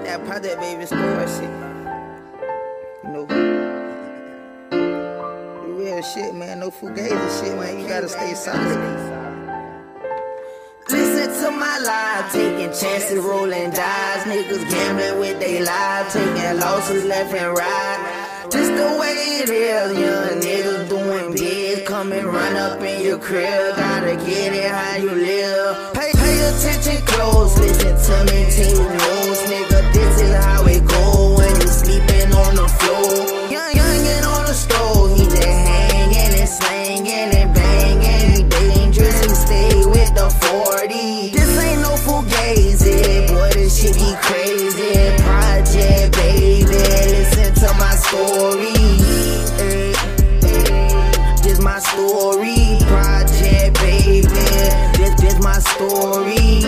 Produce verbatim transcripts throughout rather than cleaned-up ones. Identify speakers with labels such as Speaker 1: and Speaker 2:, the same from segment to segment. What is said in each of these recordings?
Speaker 1: that Project Baby score shit. You know, the real shit, man. No fugazi shit, man. You gotta stay solid.
Speaker 2: Listen to my life, taking chances, rolling dice. Niggas gambling with they lives, taking losses left and right. Just the way it is, young niggas doing big. Come and run up in your crib, gotta get it how you live. Pay, pay attention close, listen to me, take notes. Nigga, this is how it go when you sleeping on the floor. Young, youngin' on the stove, he just hanging and slanging and banging. He dangerous, he stay with the forty. This ain't no fugazi, boy, this shit be crazy. Project Baby, listen to my story. Ay, ay, this my story. Project Baby, this, this my story.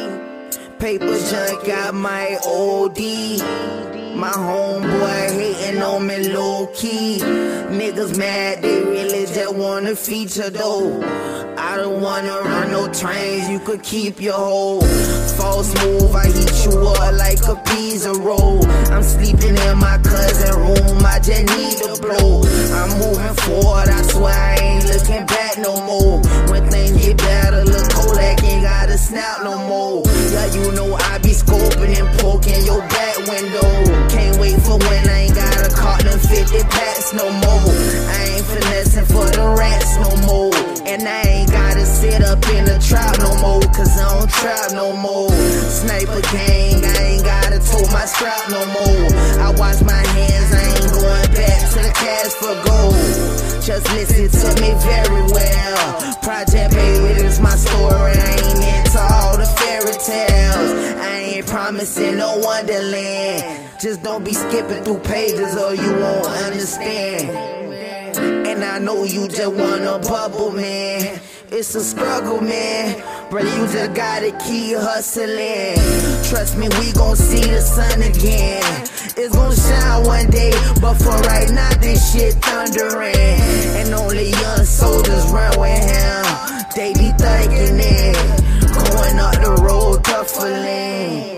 Speaker 2: Paper junk got my O D. My homeboy hating on me low-key. Niggas mad, they really just wanna feature though. I don't wanna run no trains, you could keep your hoe. False move, I heat you up like a pizza roll. I'm sleeping in my cousin's room, I just need to blow. I'm moving forward, I swear I ain't looking back no more. When things get better, look Kodak ain't gotta snap no more. Yeah, you know I be scoping and poking your back window. Can't wait for when I ain't gotta caught them fifty packs no more. I ain't finessing for the rats no more. And I ain't gotta sit up in the trap no more, cause I don't trap no more. Sniper gang, I ain't gotta tote my strap no more. I wash my hands, I ain't going back to the cash for gold. Just listen to me very well. Project Baby, this my story, I ain't into all the fairy tales. I ain't promising no wonderland. Just don't be skipping through pages or you won't understand. And I know you just wanna bubble, man. It's a struggle, man, but you just gotta keep hustling. Trust me, we gon' see the sun again. It's gon' shine one day, but for right now, this shit thundering. And only young soldiers run with him. They be thinking it, going up the road, duffling.